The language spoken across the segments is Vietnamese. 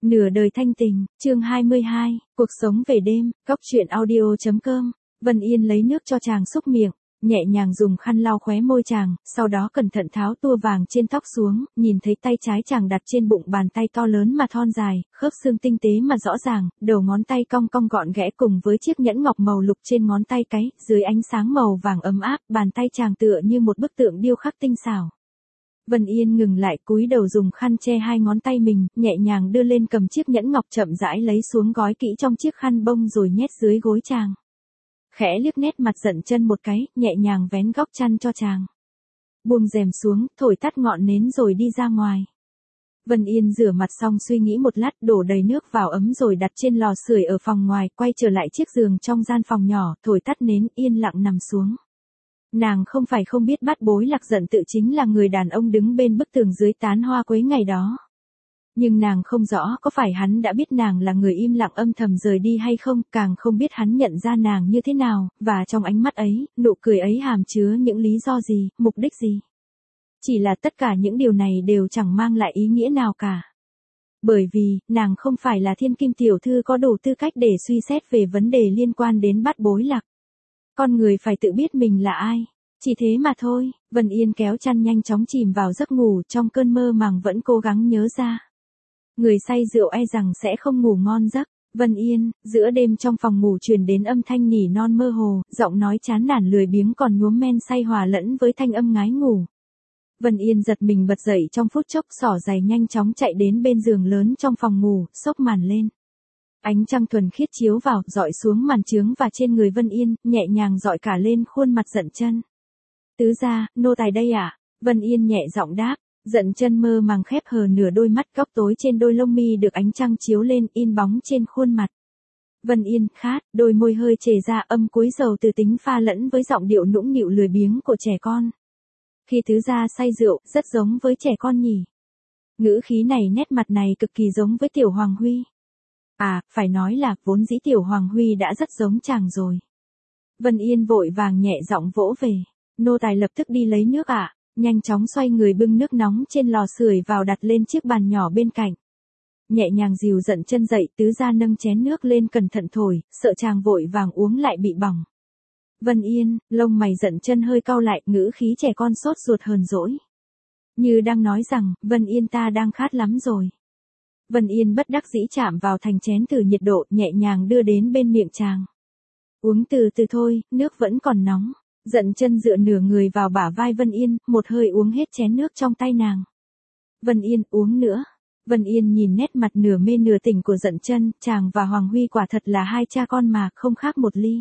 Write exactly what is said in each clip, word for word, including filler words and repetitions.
Nửa đời thanh tình, chương hai mươi hai, cuộc sống về đêm, góc truyện audio.com. Vân Yên lấy nước cho chàng xúc miệng, nhẹ nhàng dùng khăn lau khóe môi chàng, sau đó cẩn thận tháo tua vàng trên tóc xuống, nhìn thấy tay trái chàng đặt trên bụng bàn tay to lớn mà thon dài, khớp xương tinh tế mà rõ ràng, đầu ngón tay cong cong gọn ghẽ cùng với chiếc nhẫn ngọc màu lục trên ngón tay cái, dưới ánh sáng màu vàng ấm áp, bàn tay chàng tựa như một bức tượng điêu khắc tinh xảo. Vân Yên ngừng lại cúi đầu dùng khăn che hai ngón tay mình, nhẹ nhàng đưa lên cầm chiếc nhẫn ngọc chậm rãi lấy xuống gói kỹ trong chiếc khăn bông rồi nhét dưới gối chàng. Khẽ liếc nét mặt Dận Chân một cái, nhẹ nhàng vén góc chăn cho chàng. Buông rèm xuống, thổi tắt ngọn nến rồi đi ra ngoài. Vân Yên rửa mặt xong suy nghĩ một lát, đổ đầy nước vào ấm rồi đặt trên lò sưởi ở phòng ngoài, quay trở lại chiếc giường trong gian phòng nhỏ, thổi tắt nến, yên lặng nằm xuống. Nàng không phải không biết Bát Bối Lạc Dận Tự chính là người đàn ông đứng bên bức tường dưới tán hoa quế ngày đó. Nhưng nàng không rõ có phải hắn đã biết nàng là người im lặng âm thầm rời đi hay không, càng không biết hắn nhận ra nàng như thế nào, và trong ánh mắt ấy, nụ cười ấy hàm chứa những lý do gì, mục đích gì. Chỉ là tất cả những điều này đều chẳng mang lại ý nghĩa nào cả. Bởi vì, nàng không phải là thiên kim tiểu thư có đủ tư cách để suy xét về vấn đề liên quan đến Bát Bối Lạc. Con người phải tự biết mình là ai. Chỉ thế mà thôi, Vân Yên kéo chăn nhanh chóng chìm vào giấc ngủ, trong cơn mơ màng vẫn cố gắng nhớ ra. Người say rượu e rằng sẽ không ngủ ngon giấc. Vân Yên, giữa đêm trong phòng ngủ truyền đến âm thanh nỉ non mơ hồ, giọng nói chán nản lười biếng còn nhuốm men say hòa lẫn với thanh âm ngái ngủ. Vân Yên giật mình bật dậy trong phút chốc, xỏ giày nhanh chóng chạy đến bên giường lớn trong phòng ngủ, xốc màn lên. Ánh trăng thuần khiết chiếu vào, dọi xuống màn trướng và trên người Vân Yên, nhẹ nhàng dọi cả lên khuôn mặt Dận Chân. Tứ gia, nô tài đây ạ. À? Vân Yên nhẹ giọng đáp. Dận Chân mơ màng khép hờ nửa đôi mắt, góc tối trên đôi lông mi được ánh trăng chiếu lên, in bóng trên khuôn mặt. Vân Yên khát, đôi môi hơi chề ra, âm cúi dầu từ tính pha lẫn với giọng điệu nũng nịu lười biếng của trẻ con. Khi tứ gia say rượu, rất giống với trẻ con nhỉ. Ngữ khí này, nét mặt này cực kỳ giống với Tiểu Hoàng Huy. À, phải nói là, vốn dĩ Tiểu Hoàng Huy đã rất giống chàng rồi. Vân Yên vội vàng nhẹ giọng vỗ về. Nô tài lập tức đi lấy nước ạ. À? Nhanh chóng xoay người bưng nước nóng trên lò sưởi vào đặt lên chiếc bàn nhỏ bên cạnh. Nhẹ nhàng dìu Dận Chân dậy, tứ gia nâng chén nước lên cẩn thận thổi, sợ chàng vội vàng uống lại bị bỏng. Vân Yên, lông mày Dận Chân hơi cau lại, ngữ khí trẻ con sốt ruột hờn dỗi. Như đang nói rằng, Vân Yên ta đang khát lắm rồi. Vân Yên bất đắc dĩ chạm vào thành chén thử nhiệt độ, nhẹ nhàng đưa đến bên miệng chàng. Uống từ từ thôi, nước vẫn còn nóng. Dận Chân dựa nửa người vào bả vai Vân Yên, một hơi uống hết chén nước trong tay nàng. Vân Yên, uống nữa. Vân Yên nhìn nét mặt nửa mê nửa tỉnh của Dận Chân, chàng và Hoàng Huy quả thật là hai cha con mà, không khác một ly.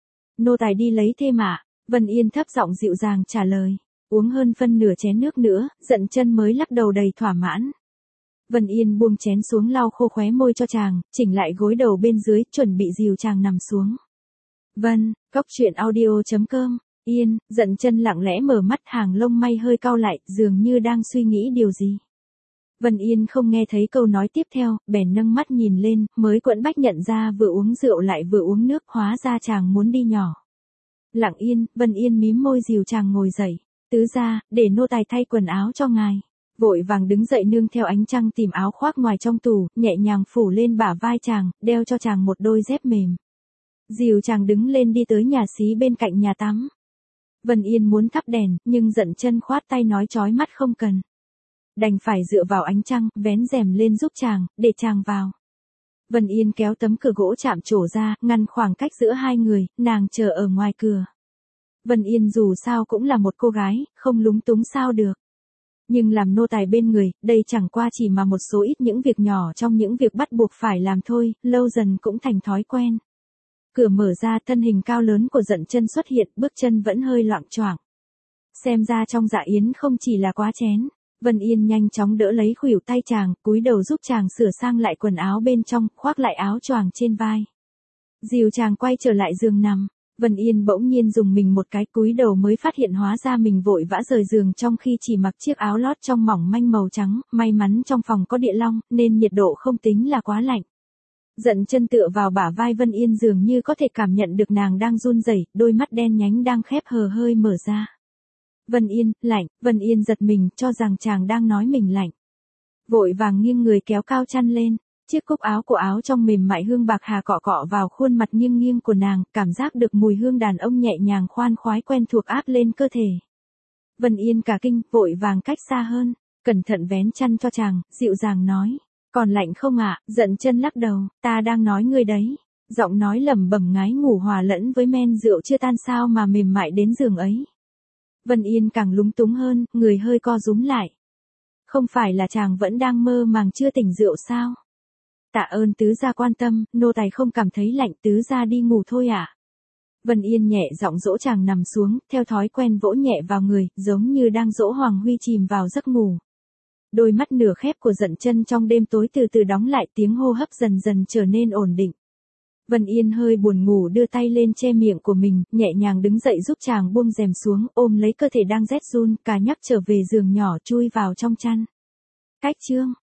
Nô tài đi lấy thêm ạ. Vân Yên thấp giọng dịu dàng trả lời. Uống hơn phân nửa chén nước nữa, Dận Chân mới lắc đầu đầy thỏa mãn. Vân Yên buông chén xuống lau khô khóe môi cho chàng, chỉnh lại gối đầu bên dưới, chuẩn bị dìu chàng nằm xuống. Vân, góc truyện audio.com. Yên, Dận Chân lặng lẽ mở mắt, hàng lông mày hơi cau lại, dường như đang suy nghĩ điều gì. Vân Yên không nghe thấy câu nói tiếp theo, bèn nâng mắt nhìn lên, mới quẫn bách nhận ra vừa uống rượu lại vừa uống nước, hóa ra chàng muốn đi nhỏ. Lặng yên, Vân Yên mím môi dìu chàng ngồi dậy. Tứ gia, để nô tài thay quần áo cho ngài. Vội vàng đứng dậy nương theo ánh trăng tìm áo khoác ngoài trong tủ, nhẹ nhàng phủ lên bả vai chàng, đeo cho chàng một đôi dép mềm. Dìu chàng đứng lên đi tới nhà xí bên cạnh nhà tắm. Vân Yên muốn thắp đèn, nhưng Dận Chân khoát tay nói chói mắt không cần. Đành phải dựa vào ánh trăng, vén rèm lên giúp chàng, để chàng vào. Vân Yên kéo tấm cửa gỗ chạm trổ ra, ngăn khoảng cách giữa hai người, nàng chờ ở ngoài cửa. Vân Yên dù sao cũng là một cô gái, không lúng túng sao được. Nhưng làm nô tài bên người, đây chẳng qua chỉ mà một số ít những việc nhỏ trong những việc bắt buộc phải làm thôi, lâu dần cũng thành thói quen. Cửa mở ra, thân hình cao lớn của Dận Chân xuất hiện, bước chân vẫn hơi loạng choạng. Xem ra trong dạ yến không chỉ là quá chén. Vân Yên nhanh chóng đỡ lấy khuỷu tay chàng, cúi đầu giúp chàng sửa sang lại quần áo bên trong, khoác lại áo choàng trên vai. Dìu chàng quay trở lại giường nằm. Vân Yên bỗng nhiên dùng mình một cái, cúi đầu mới phát hiện hóa ra mình vội vã rời giường trong khi chỉ mặc chiếc áo lót trong mỏng manh màu trắng, may mắn trong phòng có địa long, nên nhiệt độ không tính là quá lạnh. Dận Chân tựa vào bả vai Vân Yên dường như có thể cảm nhận được nàng đang run rẩy, đôi mắt đen nhánh đang khép hờ hơi mở ra. Vân Yên, lạnh. Vân Yên giật mình, cho rằng chàng đang nói mình lạnh. Vội vàng nghiêng người kéo cao chăn lên. Chiếc cúc áo của áo trong mềm mại hương bạc hà cọ cọ vào khuôn mặt nghiêng nghiêng của nàng, cảm giác được mùi hương đàn ông nhẹ nhàng khoan khoái quen thuộc áp lên cơ thể. Vân Yên cả kinh, vội vàng cách xa hơn, cẩn thận vén chăn cho chàng, dịu dàng nói. Còn lạnh không ạ? Giận chân lắc đầu, ta đang nói ngươi đấy. Giọng nói lẩm bẩm ngái ngủ hòa lẫn với men rượu chưa tan sao mà mềm mại đến giường ấy. Vân Yên càng lúng túng hơn, người hơi co rúm lại. Không phải là chàng vẫn đang mơ màng chưa tỉnh rượu sao? Tạ ơn tứ gia quan tâm, nô tài không cảm thấy lạnh, tứ gia đi ngủ thôi ạ. À? Vân Yên nhẹ giọng dỗ chàng nằm xuống, theo thói quen vỗ nhẹ vào người, giống như đang dỗ Hoàng Huy chìm vào giấc ngủ. Đôi mắt nửa khép của Dận Chân trong đêm tối từ từ đóng lại, tiếng hô hấp dần dần trở nên ổn định. Vân Yên hơi buồn ngủ đưa tay lên che miệng của mình, nhẹ nhàng đứng dậy giúp chàng buông rèm xuống, ôm lấy cơ thể đang rét run, cả nhắc trở về giường nhỏ chui vào trong chăn. Cách chương